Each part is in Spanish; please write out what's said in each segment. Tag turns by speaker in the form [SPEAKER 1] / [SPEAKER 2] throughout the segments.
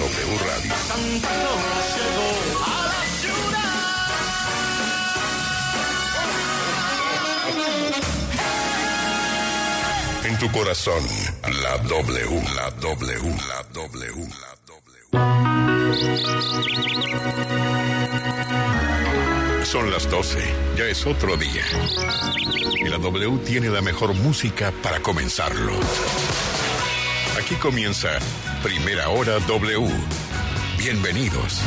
[SPEAKER 1] W Radio.
[SPEAKER 2] Santa Claus llegó a la ciudad.
[SPEAKER 1] En tu corazón, la W, la W, la W, la W. Son las 12, ya es otro día. Y la W tiene la mejor música para comenzarlo. Aquí comienza Primera Hora W. Bienvenidos.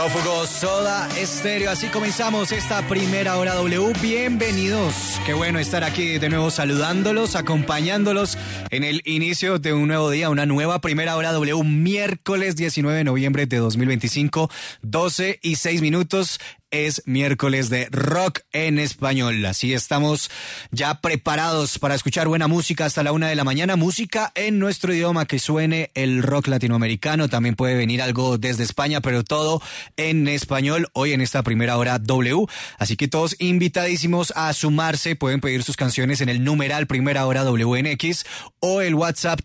[SPEAKER 3] Prófugos, Soda Stereo. Así comenzamos esta primera hora W. Bienvenidos. Qué bueno estar aquí de nuevo saludándolos, acompañándolos en el inicio de un nuevo día, una nueva primera hora W, miércoles 19 de noviembre de 2025, 12:06. Es miércoles de rock en español. Así estamos ya preparados para escuchar buena música hasta la 1 de la mañana. Música en nuestro idioma, que suene el rock latinoamericano. También puede venir algo desde España, pero todo en español hoy en esta primera hora W. Así que todos invitadísimos a sumarse. Pueden pedir sus canciones en el numeral primera hora W en X o el WhatsApp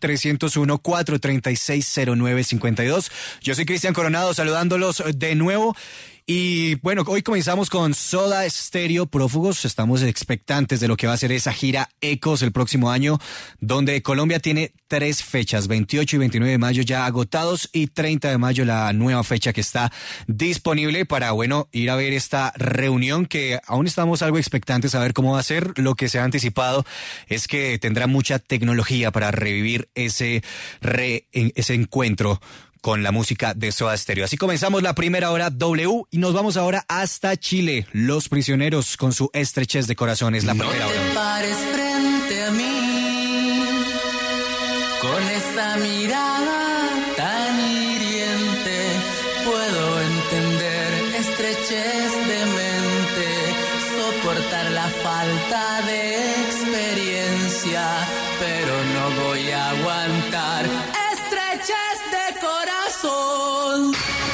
[SPEAKER 3] 301-436-0952. Yo soy Cristian Coronado saludándolos de nuevo. Y bueno, hoy comenzamos con Soda Stereo, Prófugos. Estamos expectantes de lo que va a ser esa gira Ecos el próximo año, donde Colombia tiene 3 fechas, 28 y 29 de mayo ya agotados y 30 de mayo la nueva fecha que está disponible para, bueno, ir a ver esta reunión que aún estamos algo expectantes a ver cómo va a ser. Lo que se ha anticipado es que tendrá mucha tecnología para revivir ese encuentro con la música de Soda Stereo. Así comenzamos la primera hora W y nos vamos ahora hasta Chile. Los Prisioneros con su Estrechez de Corazón es la primera hora.
[SPEAKER 4] No te pares frente a mí con esa mirada tan hiriente. Puedo entender estrechez de mente, soportar la falta de experiencia, pero no voy a aguantar estrechez de corazón.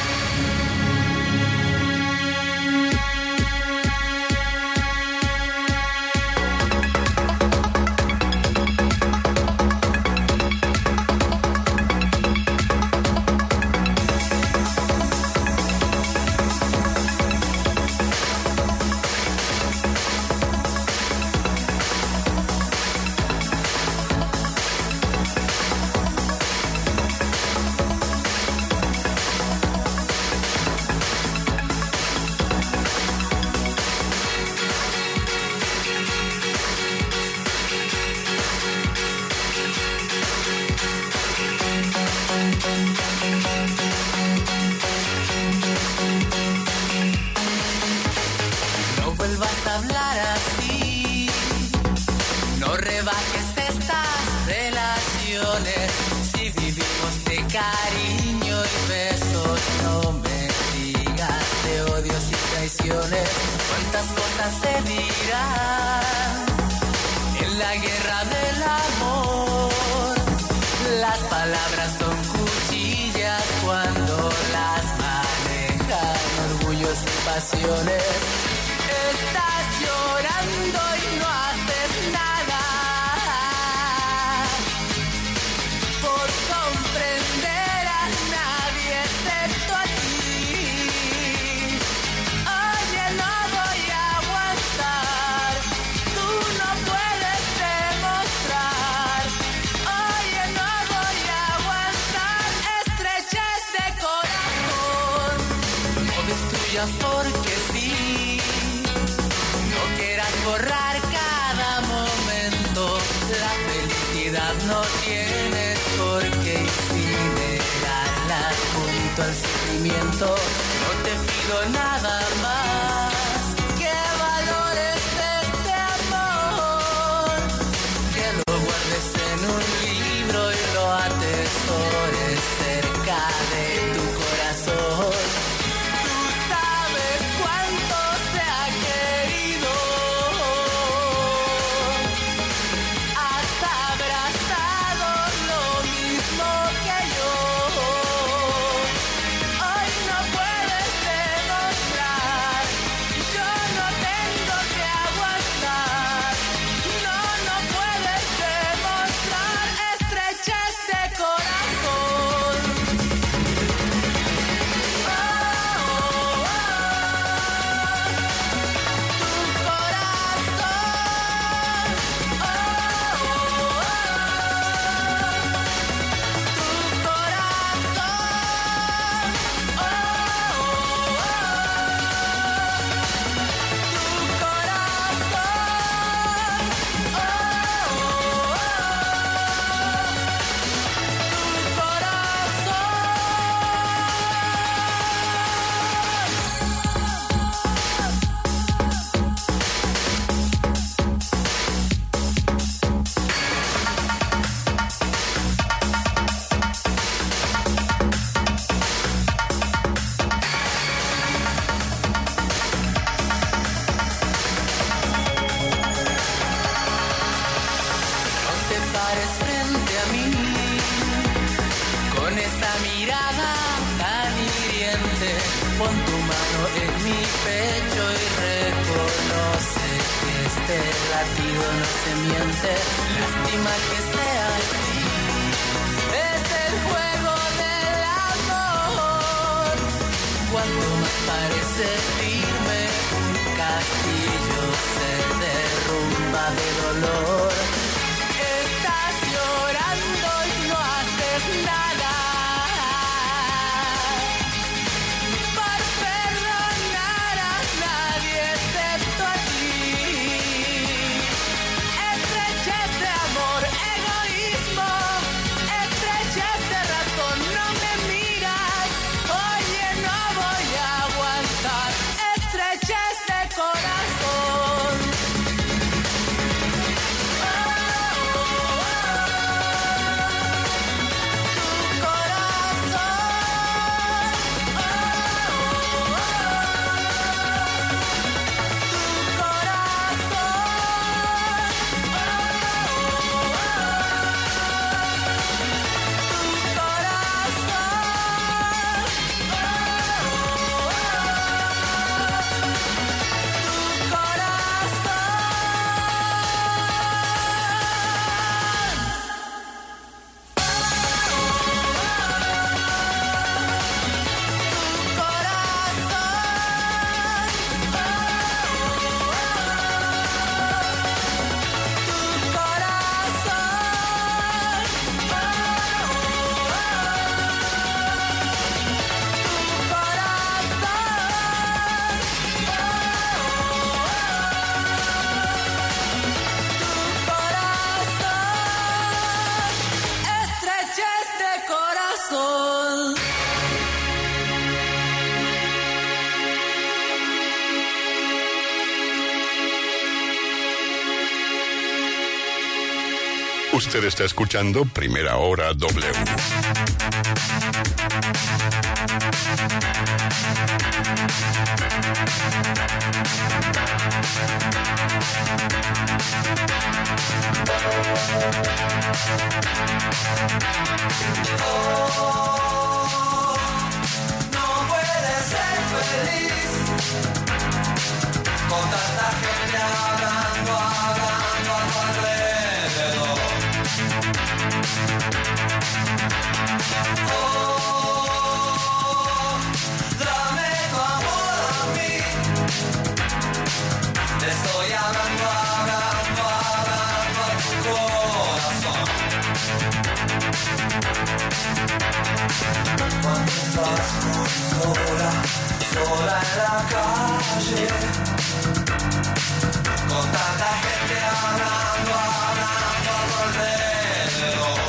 [SPEAKER 4] Cuántas cosas se dirán en la guerra del amor. Las palabras son cuchillas cuando las manejan orgullos y pasiones. Estás llorando y no haces nada por comprender a nadie excepto a ti. Porque sí, no quieras borrar cada momento. La felicidad no tienes por qué incinerarla junto al sufrimiento. No te pido nada más que valores este amor, que lo guardes en un libro y lo atesores cerca de tu corazón. pares frente a mí, con esa mirada tan hiriente, pon tu mano en mi pecho y reconoce que este latido no se miente, lástima que sea así, es el juego del amor, cuanto más parece firme, un castillo se derrumba de dolor. Estás llorando y no haces nada por perdonar a nadie excepto a ti. Estrechez de amor, egoísmo, estrechez de razón, no me miras, oye, no voy a aguantar, estrechez de corazón.
[SPEAKER 1] Usted está escuchando Primera Hora W.
[SPEAKER 2] No puedes ser feliz con tanta gente hablando a tu alrededor. Dame tu amor a mí. Te estoy hablando a tu corazón. Cuando estás muy sola en la calle, con tanta gente hablando a tu alrededor.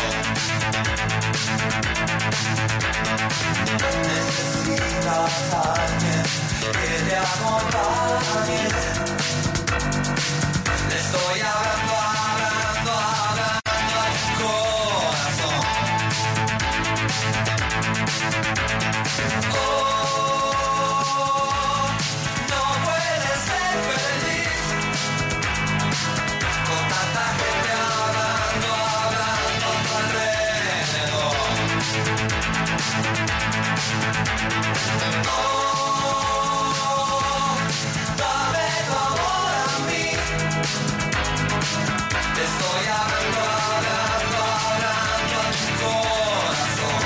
[SPEAKER 2] Necesitas a alguien que te acompañe. Le estoy hablando a tu corazón. No puedes ser feliz con tanta gente hablando a tu alrededor. Dame tu amor a mí. Te estoy hablando a tu corazón.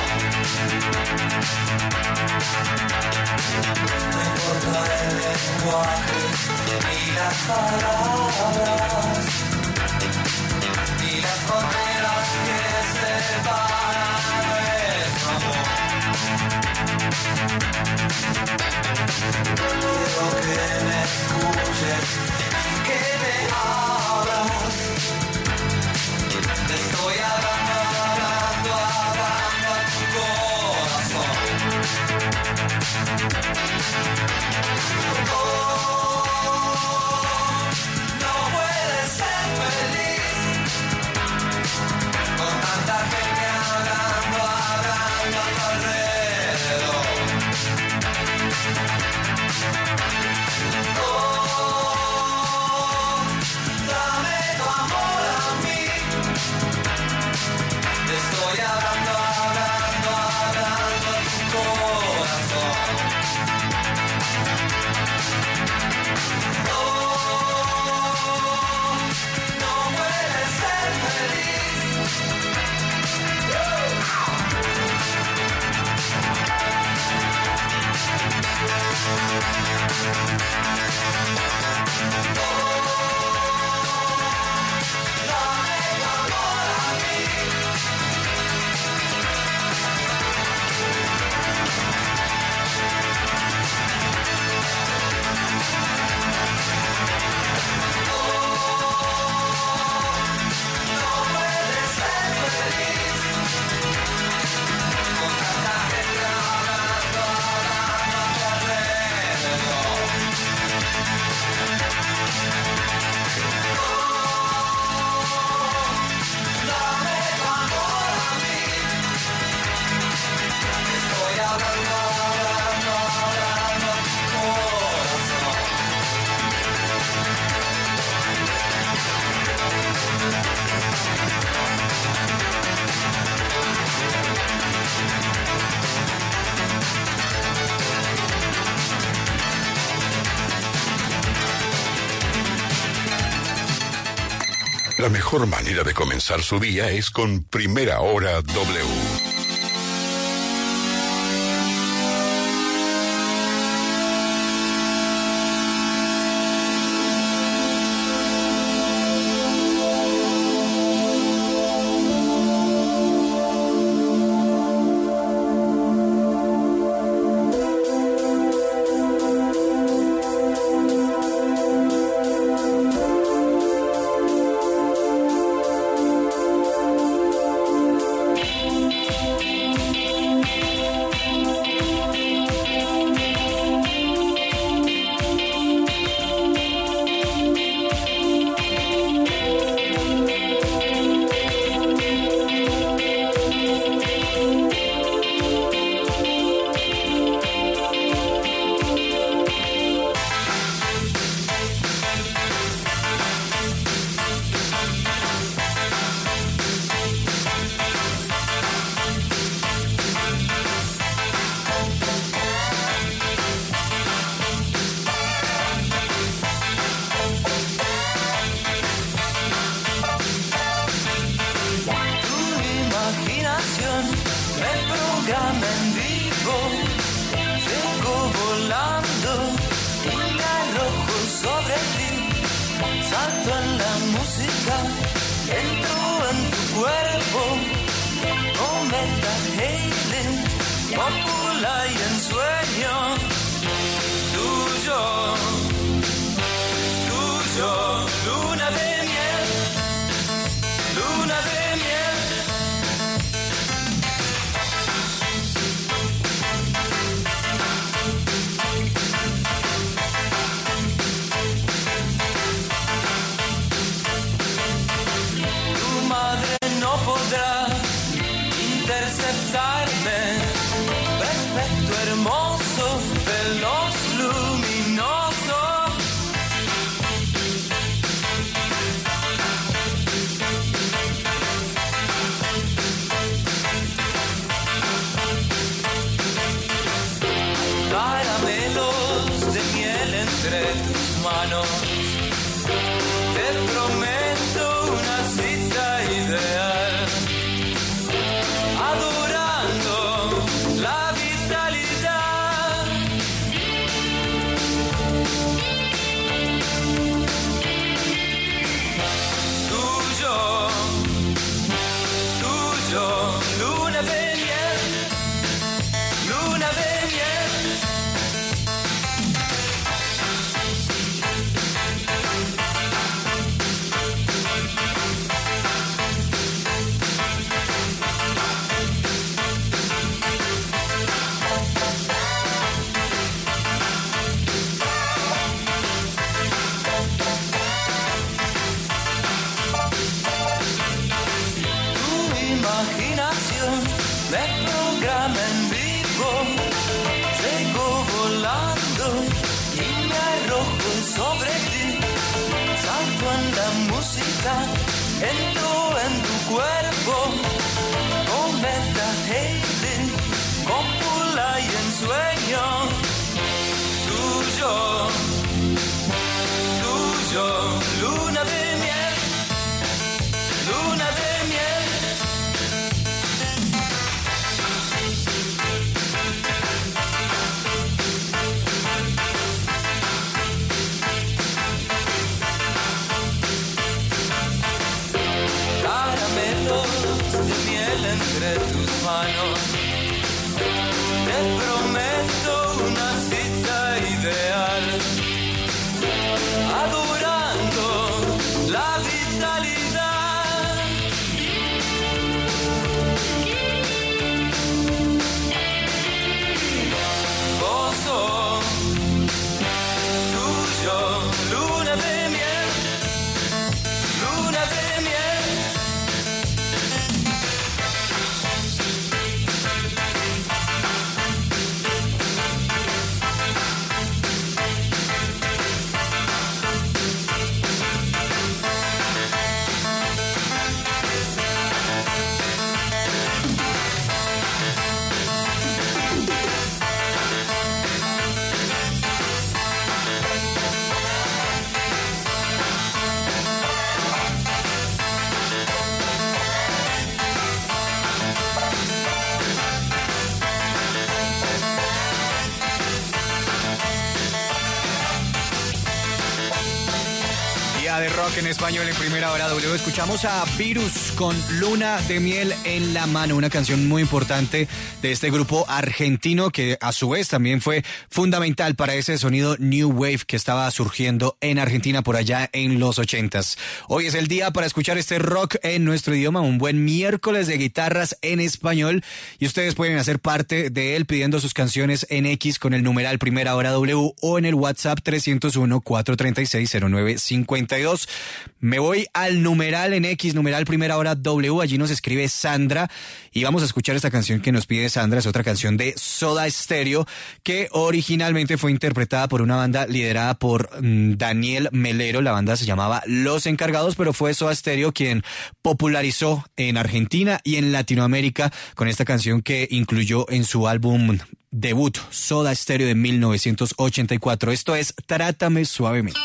[SPEAKER 2] No importa el lenguaje ni las palabras, ni las fronteras que separan nuestro amor. Quiero que me escuches y que me abras. Te estoy hablando a tu corazón. No puedes ser
[SPEAKER 1] La mejor manera de comenzar su día es con Primera Hora W.
[SPEAKER 3] rock en español en Primera Hora W. Escuchamos a Virus con Luna de Miel en la Mano, una canción muy importante de este grupo argentino que a su vez también fue fundamental para ese sonido New Wave que estaba surgiendo en Argentina por allá en los 80s. Hoy es el día para escuchar este rock en nuestro idioma, un buen miércoles de guitarras en español, y ustedes pueden hacer parte de él pidiendo sus canciones en X con el numeral Primera Hora W o en el WhatsApp 301-436-0952. Me voy al numeral en X, numeral Primera Hora W, allí nos escribe Sandra y vamos a escuchar esta canción que nos pide Sandra. Es otra canción de Soda Stereo que originalmente fue interpretada por una banda liderada por Daniel Melero. La banda se llamaba Los Encargados, pero fue Soda Stereo quien popularizó en Argentina y en Latinoamérica con esta canción que incluyó en su álbum debut, Soda Stereo, de 1984. Esto es Trátame Suavemente.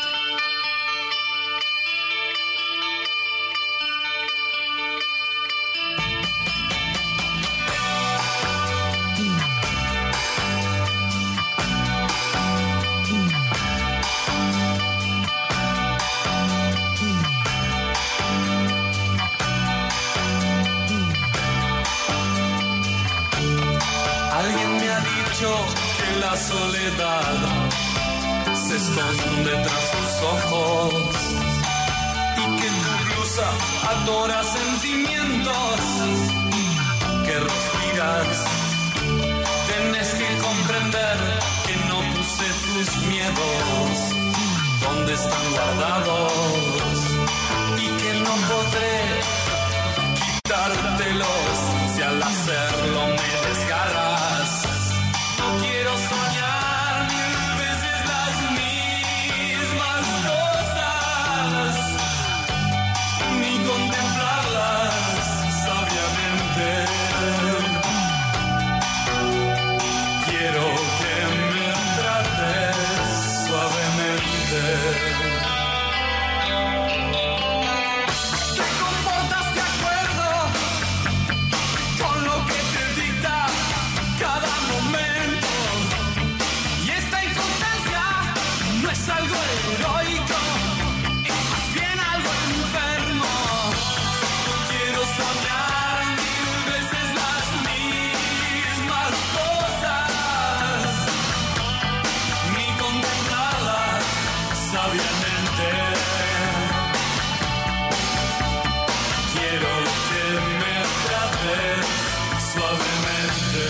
[SPEAKER 2] Que la soledad se esconde tras tus ojos y que tu blusa adora sentimientos que respiras. Tienes que comprender que no puse tus miedos donde están guardados y que no podré quitártelos si al hacerlo me desgarras. Quiero soñar mil veces las mismas cosas, ni contemplarlas sabiamente. Quiero que me trates suavemente. Te comportas de acuerdo con lo que te dicta cada momento. Es algo heroico, es más bien algo enfermo. Quiero soñar mil veces las mismas cosas, ni contemplarlas sabiamente. Quiero que me trates suavemente.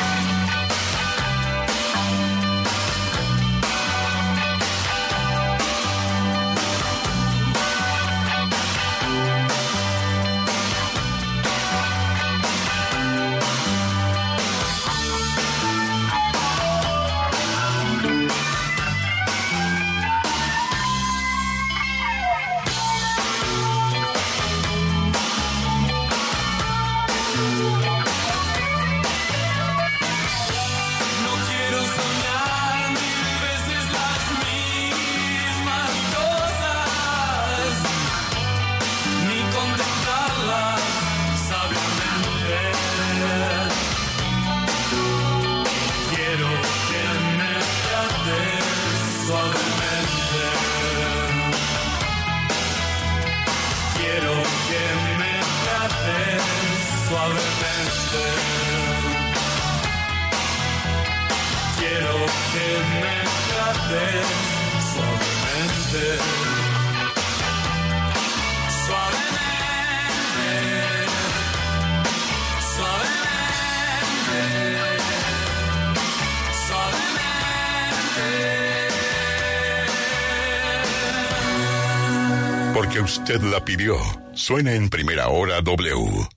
[SPEAKER 1] Porque usted la pidió. Suena en Primera Hora W.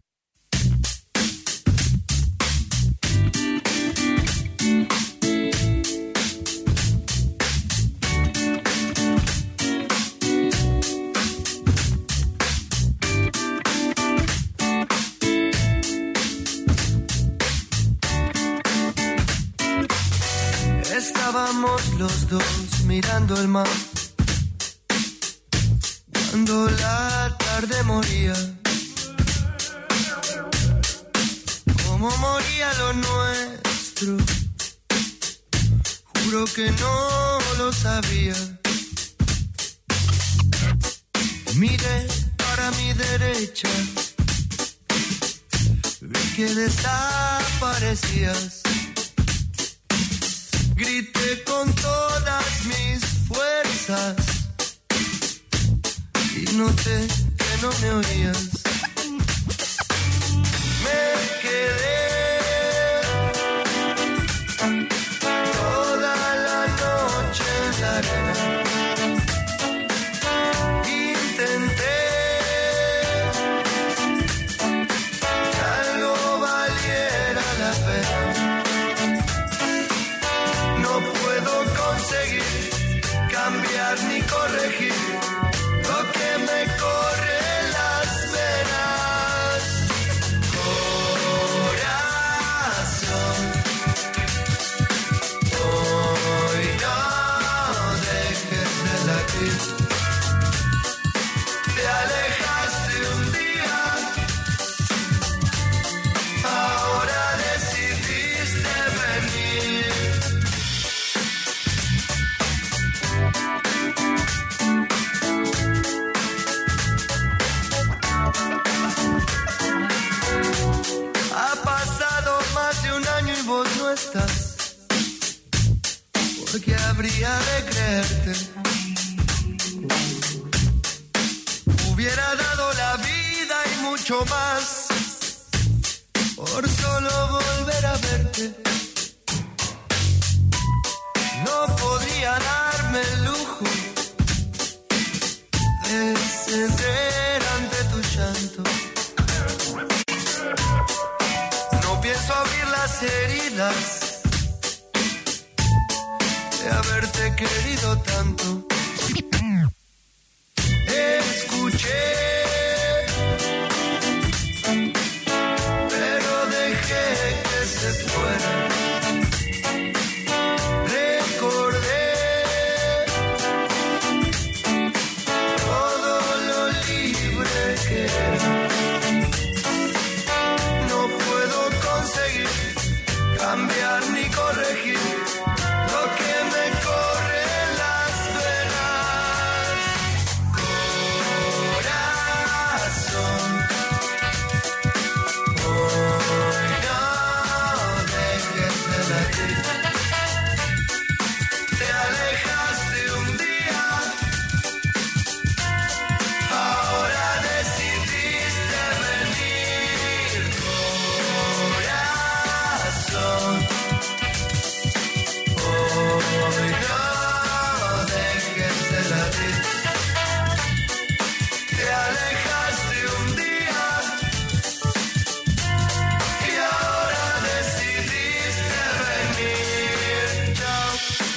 [SPEAKER 5] Estábamos los dos mirando el mar cuando la tarde moría, como moría lo nuestro, juro que no lo sabía. Miré para mi derecha, vi que desaparecías. Grité con todas mis fuerzas y noté que no me oías. Me quedé toda la noche en la arena. Intenté que algo valiera la pena. No puedo conseguir cambiar ni corregir lo que me corre en las venas. Corazón, hoy no dejes de latir. Te alejaste un día, ahora decidiste venir. Ha pasado más de un año y vos no estás. ¿Por qué habría de creerte? Hubiera dado la vida y mucho más por solo volver a verte. No podría darme el lujo de ceder ante tu llanto. No pienso abrir las heridas de haberte querido tanto. Escuché, pero dejé que se fuera. Recordé todo lo libre que era. No puedo conseguir cambiar ni corregir lo que me corre en las venas. Corazón, hoy no dejes de latir. Te alejaste un día, ahora decidiste venir. Corazón, hoy no dejes de latir. Te alejaste un día y ahora decidiste venir. Chao.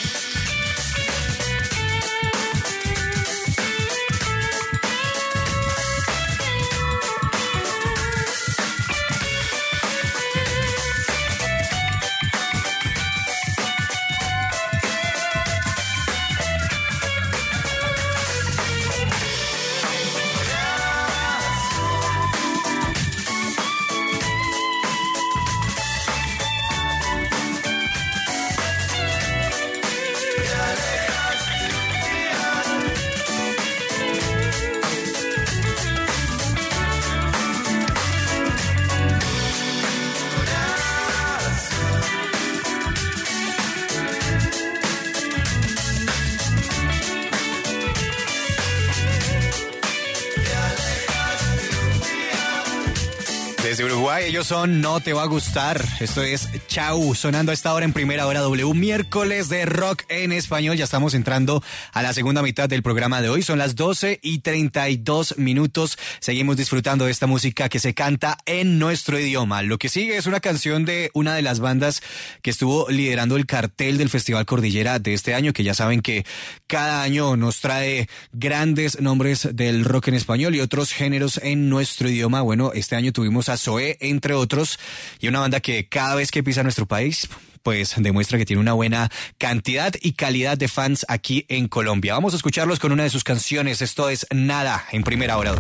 [SPEAKER 3] Desde Uruguay, ellos son No Te Va a Gustar. Esto es Chau, sonando a esta hora en Primera Hora W, miércoles de rock en español. Ya estamos entrando a la segunda mitad del programa de hoy. Son las 12:32. Seguimos disfrutando de esta música que se canta en nuestro idioma. Lo que sigue es una canción de una de las bandas que estuvo liderando el cartel del Festival Cordillera de este año, que ya saben que cada año nos trae grandes nombres del rock en español y otros géneros en nuestro idioma. Bueno, este año tuvimos a Zoé, entre otros, y una banda que cada vez que pisa nuestro país, pues demuestra que tiene una buena cantidad y calidad de fans aquí en Colombia. Vamos a escucharlos con una de sus canciones. Esto es Nada, en Primera Hora.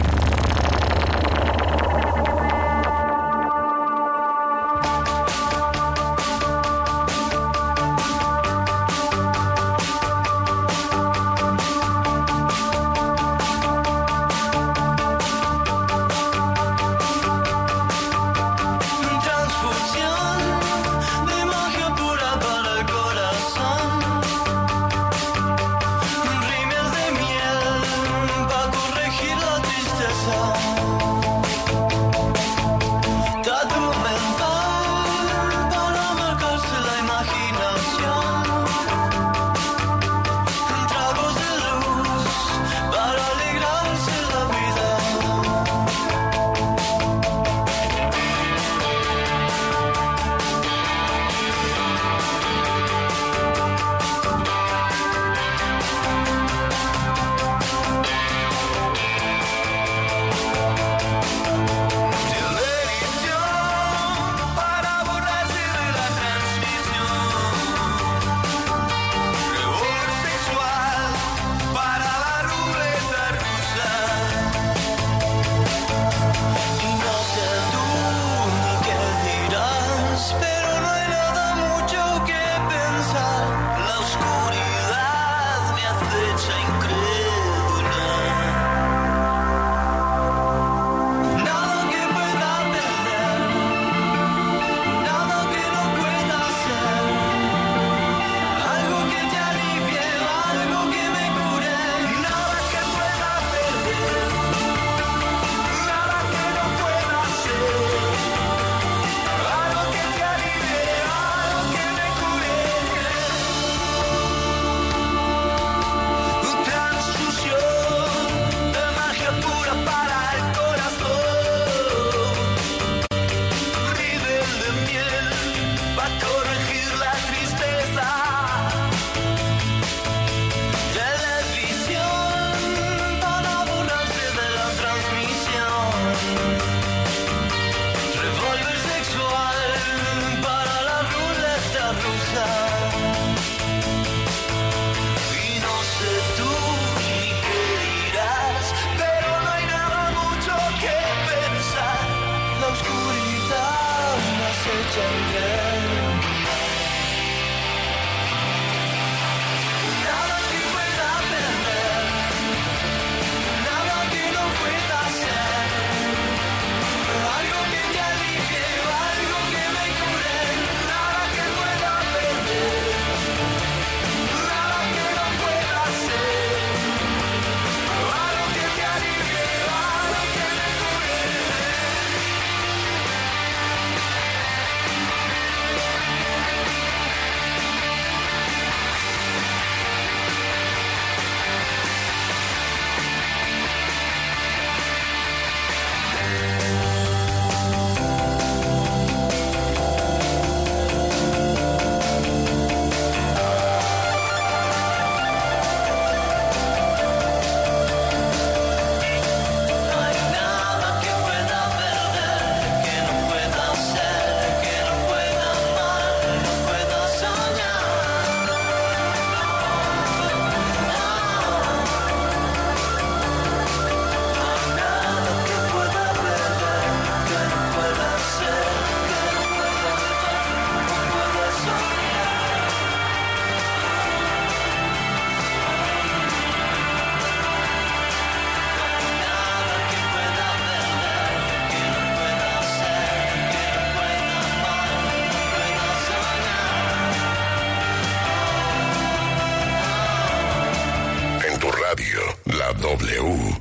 [SPEAKER 1] La W.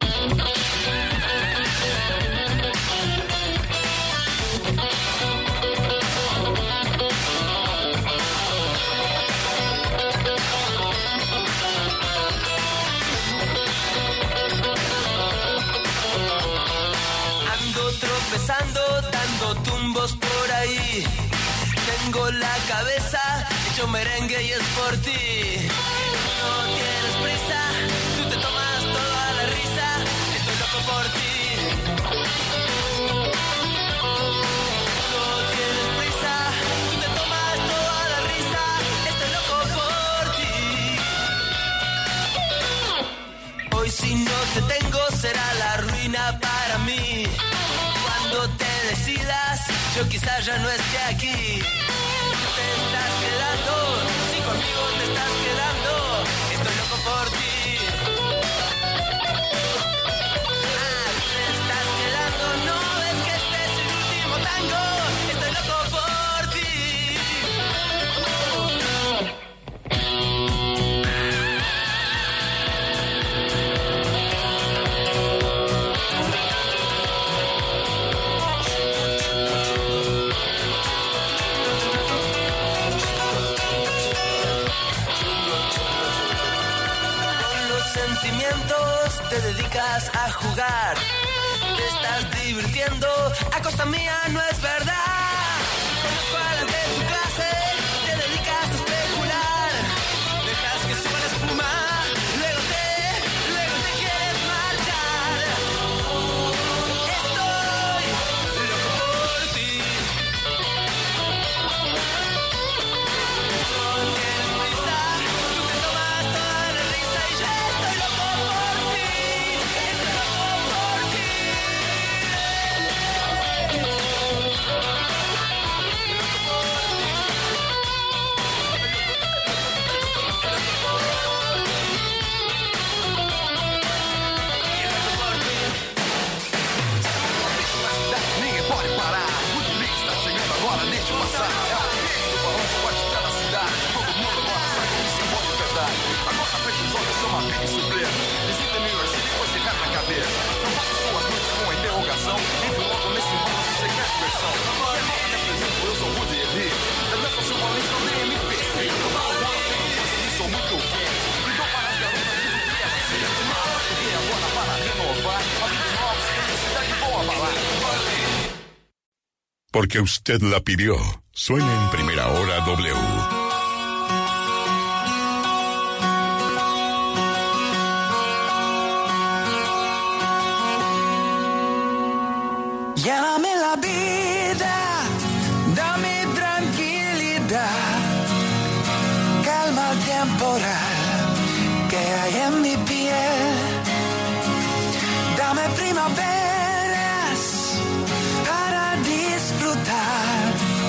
[SPEAKER 2] Ando tropezando, dando tumbos por ahí. Tengo la cabeza hecho merengue y es por ti. No tienes prisa, tú te tomas toda la risa. Estoy loco por ti. No tienes prisa, tú te tomas toda la risa. Estoy loco por ti. Hoy si no te tengo será la ruina para mí. Cuando te decidas, yo quizás ya no esté aquí. Te estás quedando, si conmigo te estás quedando, estoy loco por ti. Te estás quedando, no ves que este es el último tango, estoy loco por ti. Te dedicas a jugar, te estás divirtiendo, a costa mía no es verdad. Conozco a las de tu clase, te dedicas a especular, dejas que suba la espuma, luego te quieres marchar. Estoy loco por ti. No tienes prisa, tú te tomas toda la risa y yo estoy loco por ti.
[SPEAKER 6] Ninguém pode parar, o delírio está chegando agora, deixa eu passar. É o delírio do balão que pode estar na cidade. Todo mundo agora sabe que isso é bom de verdade. Agora fecha os olhos, chama a big surpresa. Visita New York City, depois você cai na cabeça. Não faça suas noites com a interrogação. Entre logo nesse mundo se você quer diversão. Agora me apresento, eu sou Rudy Eli. Das minhas sou valente, eu nem MPC. Eu falo muito, sou muito quente. Então para as garotas, tudo que é você. E agora para renovar, a vida nova, felicidade boa balar.
[SPEAKER 1] Porque usted la pidió. Suena en Primera Hora W.
[SPEAKER 5] Llévame la vida, dame tranquilidad, calma el temporal que hay en mi piel. Dame primaveras para disfrutar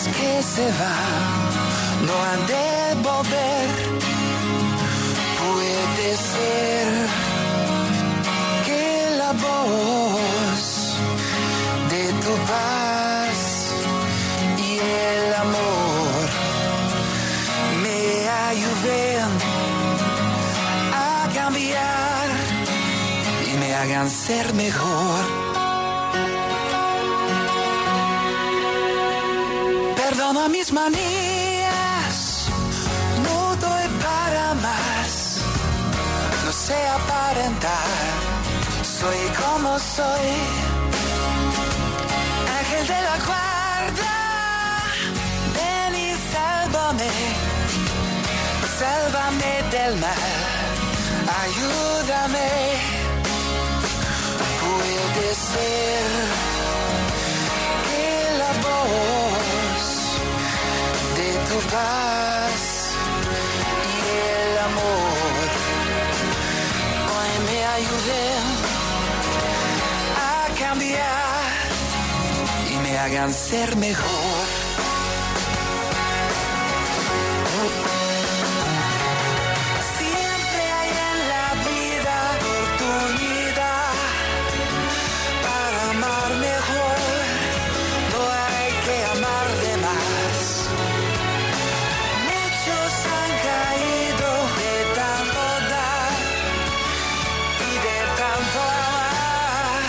[SPEAKER 5] que se van no han de volver. Puede ser que la voz de tu paz y el amor me ayuden a cambiar y me hagan ser mejor. Perdona mis manías, no doy para más, no sé aparentar, soy como soy. Ángel de la guarda, ven y sálvame, sálvame del mal, ayúdame. Puede ser que la voz de tu paz y el amor hoy me ayuden a cambiar y me hagan ser mejor. Siempre hay en la vida oportunidad para amar mejor, no hay que amar de más. Muchos han caído de tanto dar y de tanto amar.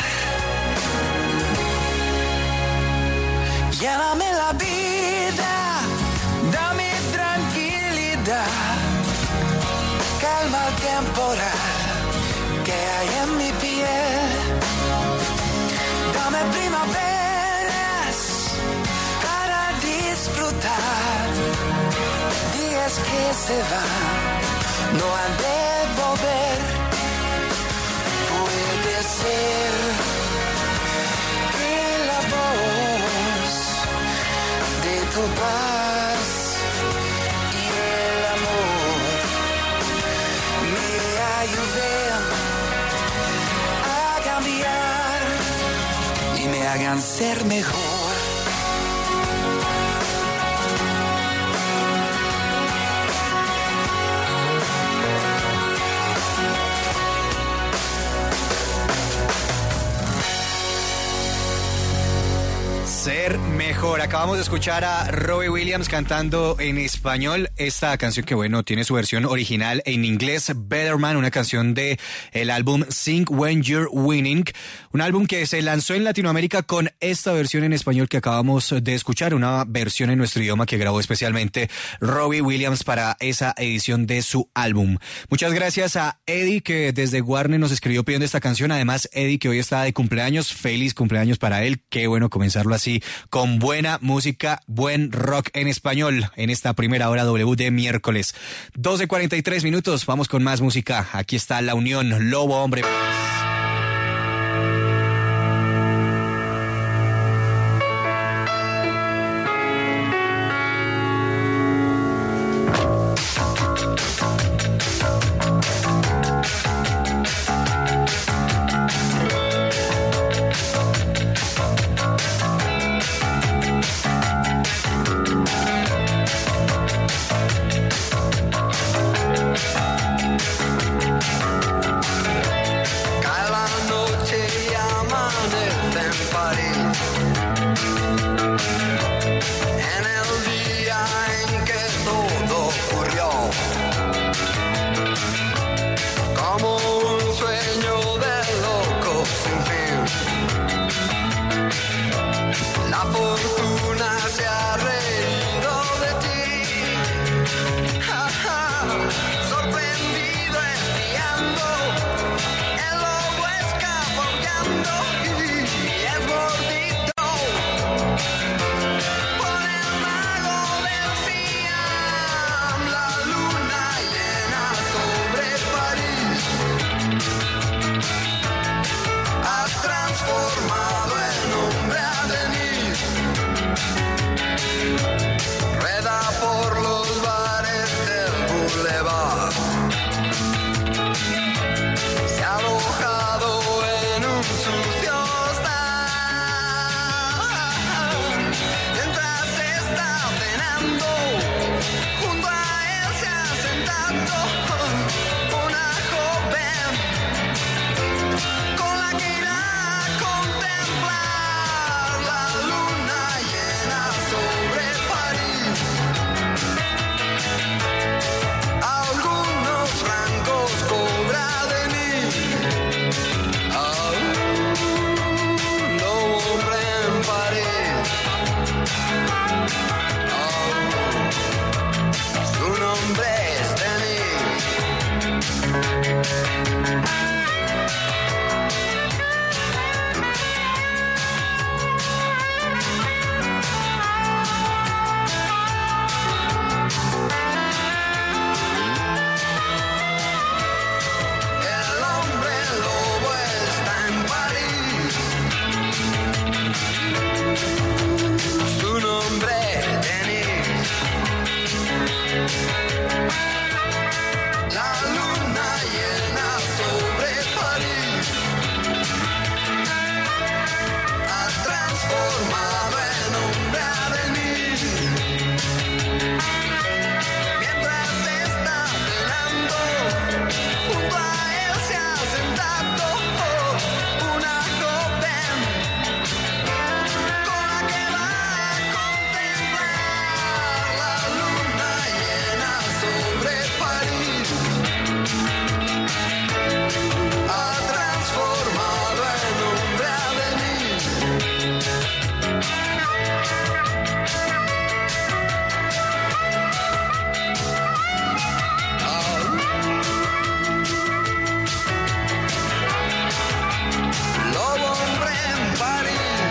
[SPEAKER 5] Llévame la vida, dame tranquilidad, calma el temporal que hay en mi piel. Dame primaveras para disfrutar, días que se van no han de volver. Puede ser que la voz de tu paz y el amor me ayuden a cambiar y me hagan ser mejor.
[SPEAKER 3] Ser mejor. Acabamos de escuchar a Robbie Williams cantando en español esta canción que, bueno, tiene su versión original en inglés, Better Man, una canción de el álbum Sing When You're Winning, un álbum que se lanzó en Latinoamérica con esta versión en español que acabamos de escuchar, una versión en nuestro idioma que grabó especialmente Robbie Williams para esa edición de su álbum. Muchas gracias a Eddie, que desde Warner nos escribió pidiendo esta canción. Además, Eddie, que hoy está de cumpleaños, feliz cumpleaños para él. Qué bueno comenzarlo así, con buena música, buen rock en español en esta primera hora W de miércoles. 12:43 minutos, vamos con más música. Aquí está La Unión, Lobo Hombre.
[SPEAKER 6] Transformado en hombre a venir.
[SPEAKER 5] transformado en hombre a venir. Mientras está cenando, junto a él se ha sentado una joven con la que va a contemplar la luna llena sobre París. Ha transformado en hombre a venir. Lobo hombre en París.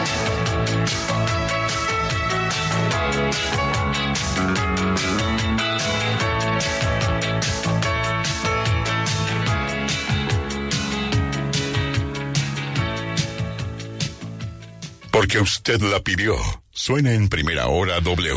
[SPEAKER 1] Porque usted la pidió. Suena en Primera Hora W.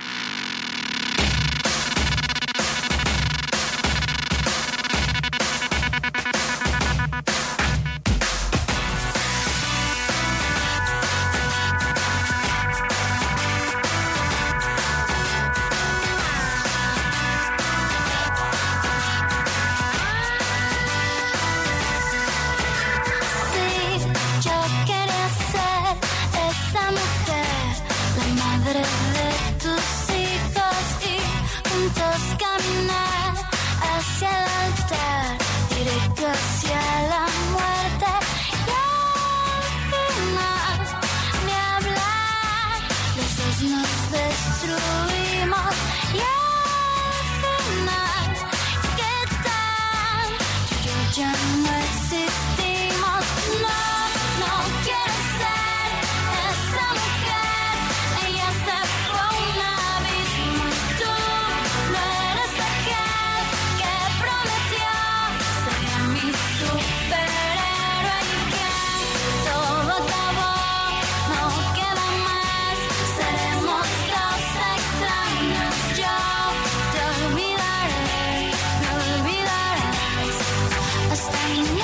[SPEAKER 7] Sí, yo quería ser esa mujer, la madre de tus hijos y juntos caminar hacia el altar, directo hacia la muerte y al final ni hablar, los dos nos destruimos y al final, ¿qué tal? Tú y yo ya no existimos, no quiero ser esa mujer, ella se fue a un abismo y tú no eres aquel que prometió ser mi superhéroe y que todo acabó, no queda más, seremos dos extraños, yo te olvidaré, me olvidarás hasta nunca.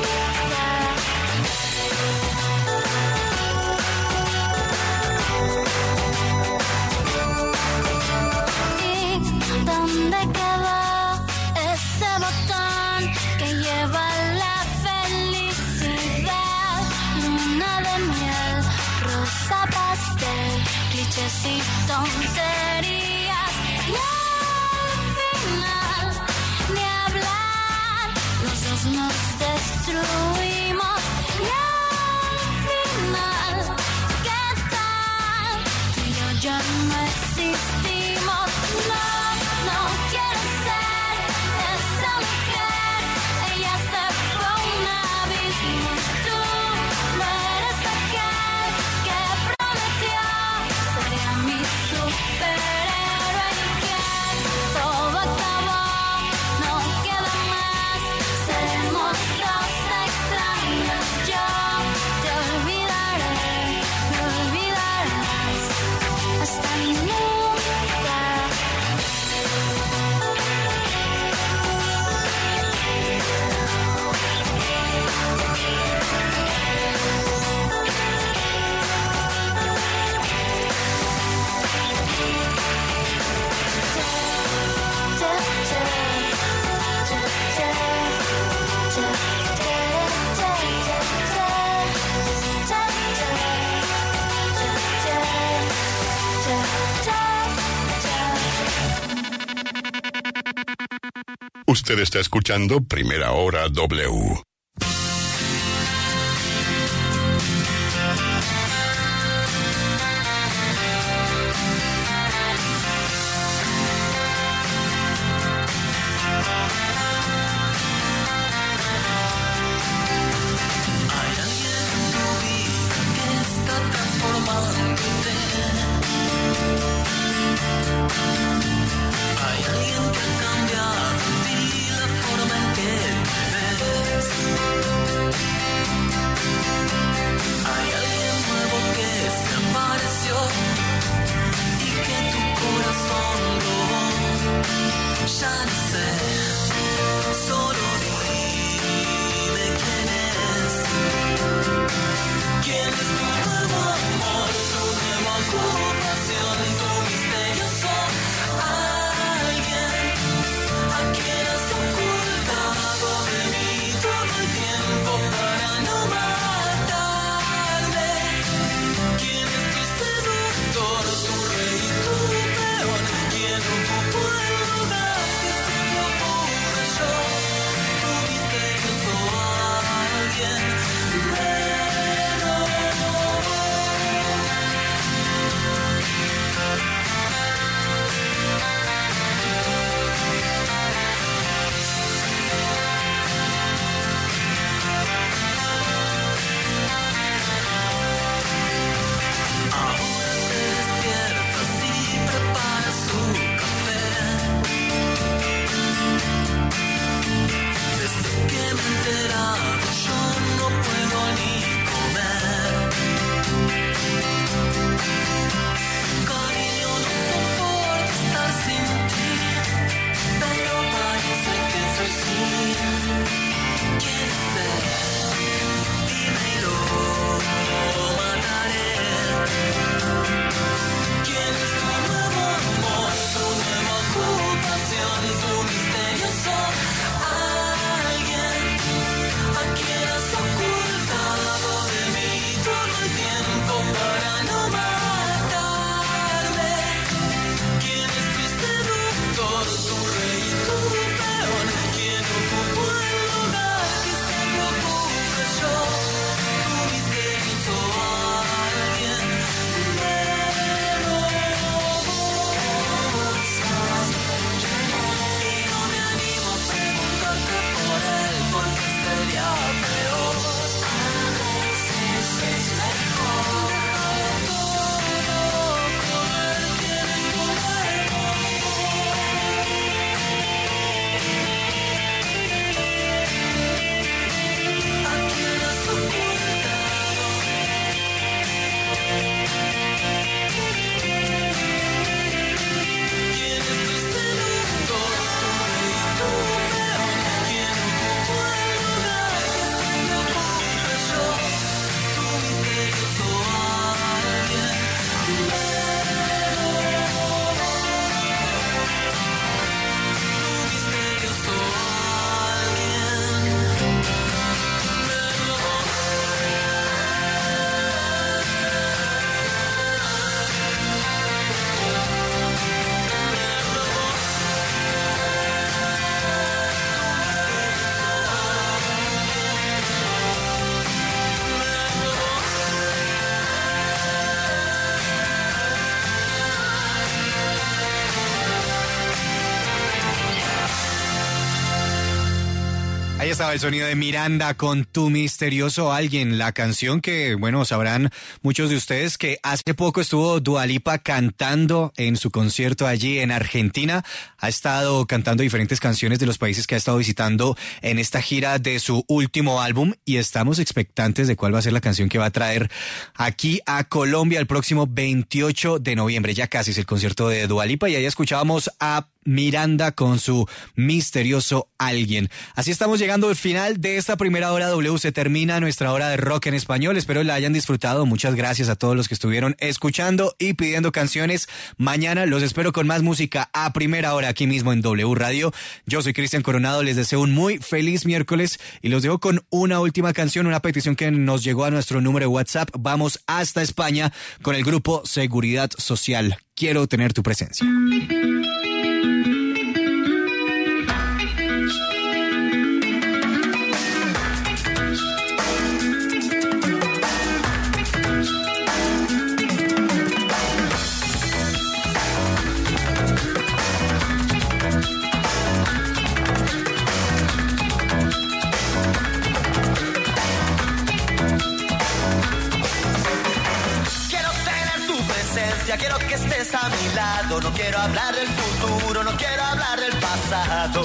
[SPEAKER 7] ¿Y dónde quedó ese botón que lleva la felicidad? Luna de miel, rosa pastel, clichés y tonterías. Y al final, ni hablar, los dos nos destruimos. Y al final, ¿qué tal? Tú y yo ya no existimos. No quiero ser esa mujer, ella se fue a un abismo y tú no eres aquel que prometió ser mi superhéroe y que todo acabó, no queda más, seremos dos extraños, yo te olvidaré, me olvidarás hasta nunca.
[SPEAKER 1] Usted está escuchando Primera Hora W.
[SPEAKER 2] Hay alguien en tu vida que está transformándote. Hay alguien que ha cambiado en ti la forma en que te ves. Hay alguien nuevo que se apareció y que tu corazón robó. Ya no sé, solo dime quién es. ¿Quién es tu nuevo amor?
[SPEAKER 3] Ahí estaba el sonido de Miranda con Tu Misterioso Alguien, la canción que, bueno, sabrán muchos de ustedes que hace poco estuvo Dua Lipa cantando en su concierto allí en Argentina. Ha estado cantando diferentes canciones de los países que ha estado visitando en esta gira de su último álbum y estamos expectantes de cuál va a ser la canción que va a traer aquí a Colombia el próximo 28 de noviembre. Ya casi es el concierto de Dua Lipa y ahí escuchábamos a Miranda con su Misterioso Alguien. Así estamos llegando al final de esta primera hora W. Se termina nuestra hora de rock en español. Espero la hayan disfrutado. Muchas gracias a todos los que estuvieron escuchando y pidiendo canciones. Mañana los espero con más música a primera hora aquí mismo en W Radio. Yo soy Cristian Coronado. Les deseo un muy feliz miércoles y los dejo con una última canción, una petición que nos llegó a nuestro número de WhatsApp. Vamos hasta España con el grupo Seguridad Social. Quiero tener tu presencia.
[SPEAKER 2] Quiero que estés a mi lado, no quiero hablar del futuro, no quiero hablar del pasado.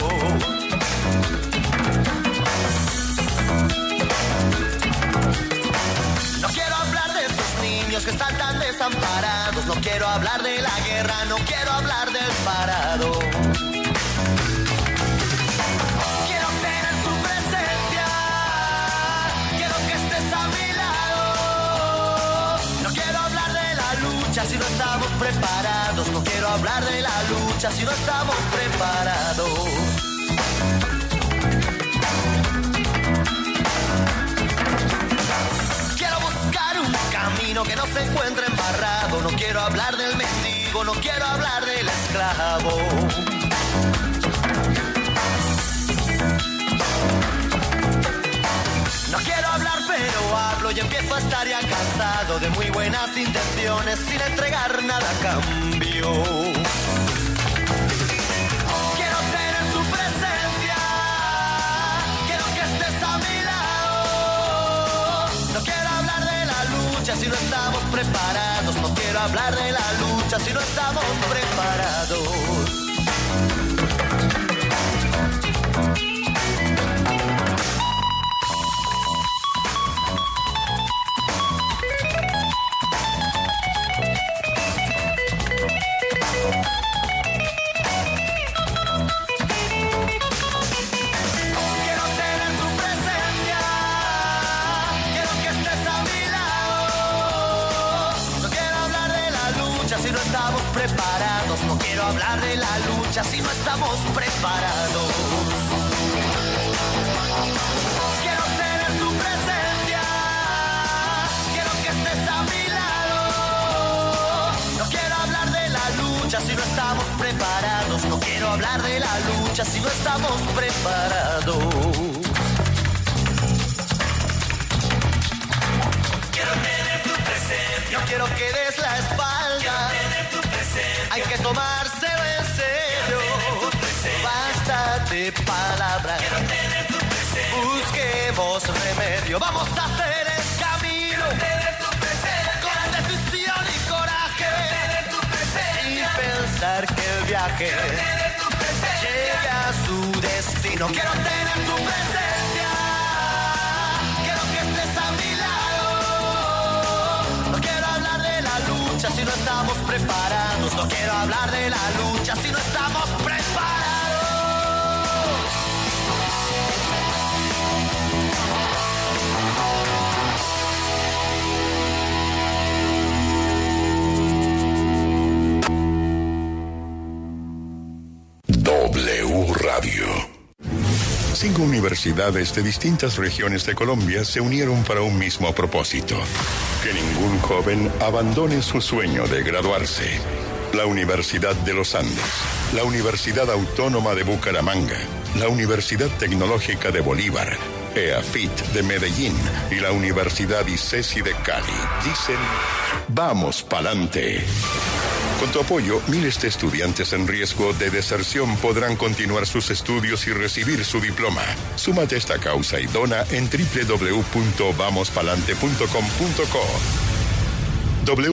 [SPEAKER 2] No quiero hablar de esos niños que están tan desamparados, no quiero hablar de la guerra, no quiero hablar del parado. Quiero tener tu presencia, quiero que estés a mi lado. No quiero hablar de la lucha si no estamos preparados, no quiero hablar de la lucha si no estamos preparados. Quiero buscar un camino que no se encuentre embarrado, no quiero hablar del mendigo, no quiero hablar del esclavo. No quiero hablar pero hablo y empiezo a estar ya cansado de muy buenas intenciones sin entregar nada a cambio. Quiero tener tu presencia, quiero que estés a mi lado. No quiero hablar de la lucha si no estamos preparados, no quiero hablar de la lucha si no estamos preparados. No quiero hablar de la lucha si no estamos preparados. Quiero tener tu presencia, quiero que estés a mi lado. No quiero hablar de la lucha si no estamos preparados. No quiero hablar de la lucha si no estamos preparados. Quiero tener tu presencia, no quiero que des la espalda. Hay que tomárselo en serio. Basta de palabras. Busquemos remedio. Vamos a hacer el camino con decisión y coraje. Sin pensar que el viaje llegue a su destino. Quiero tener tu presencia. Quiero que estés a mi lado. No quiero hablar de la lucha si no estamos preparados. No quiero hablar de la lucha si no estamos preparados.
[SPEAKER 1] W Radio. 5 universidades de distintas regiones de Colombia se unieron para un mismo propósito: que ningún joven abandone su sueño de graduarse. La Universidad de los Andes, la Universidad Autónoma de Bucaramanga, la Universidad Tecnológica de Bolívar, EAFIT de Medellín y la Universidad ICESI de Cali dicen: vamos pa'lante. Con tu apoyo, miles de estudiantes en riesgo de deserción podrán continuar sus estudios y recibir su diploma. Súmate a esta causa y dona en www.vamospalante.com.co.